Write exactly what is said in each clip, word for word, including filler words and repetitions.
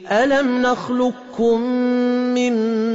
ألم نخلقكم من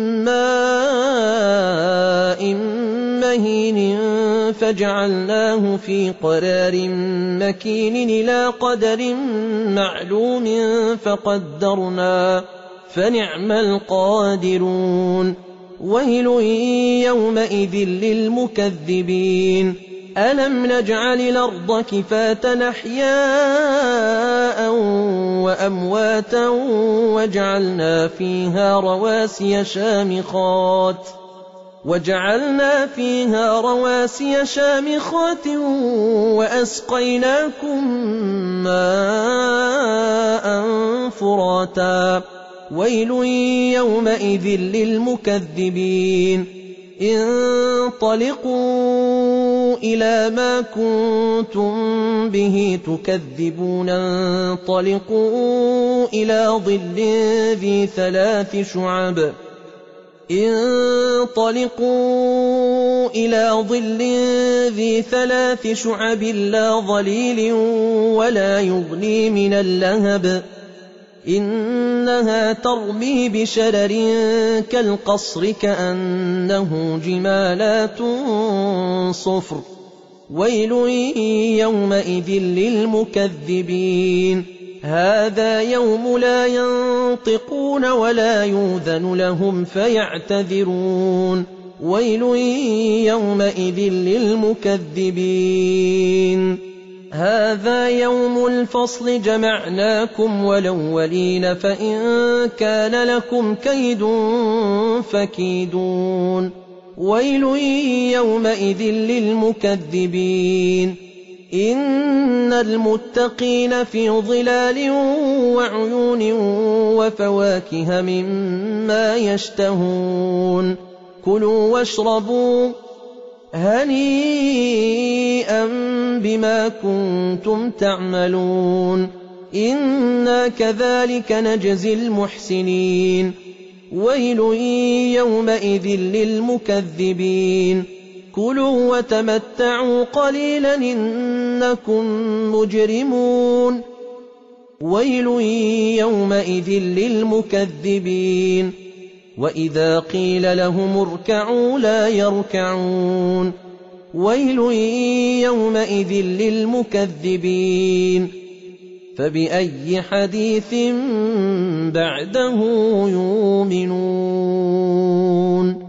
ماء مهين فجعلناه في قرار مكين إلى قدر معلوم فقدرنا فنعم القادرون ويل يومئذ للمكذبين ألم نجعل الأرض كفاة أحياء وأمواتا وجعلنا فيها رواسي شامخات وجعلنا فيها رواسي شامخات وأسقيناكم ماء فراتا ويل يومئذ للمكذبين انطلقوا إلى ما كنتم به تكذبون انطلقوا إلى ظل ذي ثلاث شعب انطلقوا إلى ظل ذي ثلاث شعب لا ظليل ولا يغني من اللهب إنها ترمي بشرر كالقصر كأنه جمالات صفر ويل يومئذ للمكذبين هذا يوم لا ينطقون ولا يؤذن لهم فيعتذرون ويل يومئذ للمكذبين هذا يوم الفصل جمعناكم والأولين فإن كان لكم كيد فكيدون ويل يومئذ للمكذبين إن المتقين في ظلال وعيون وفواكه مما يشتهون كلوا واشربوا هنيئا بما كنتم تعملون إنا كذلك نجزي المحسنين ويل يومئذ للمكذبين كلوا وتمتعوا قليلا إنكم مجرمون ويل يومئذ للمكذبين وإذا قيل لهم اركعوا لا يركعون ويل يومئذ للمكذبين فبأي حديث بعده يؤمنون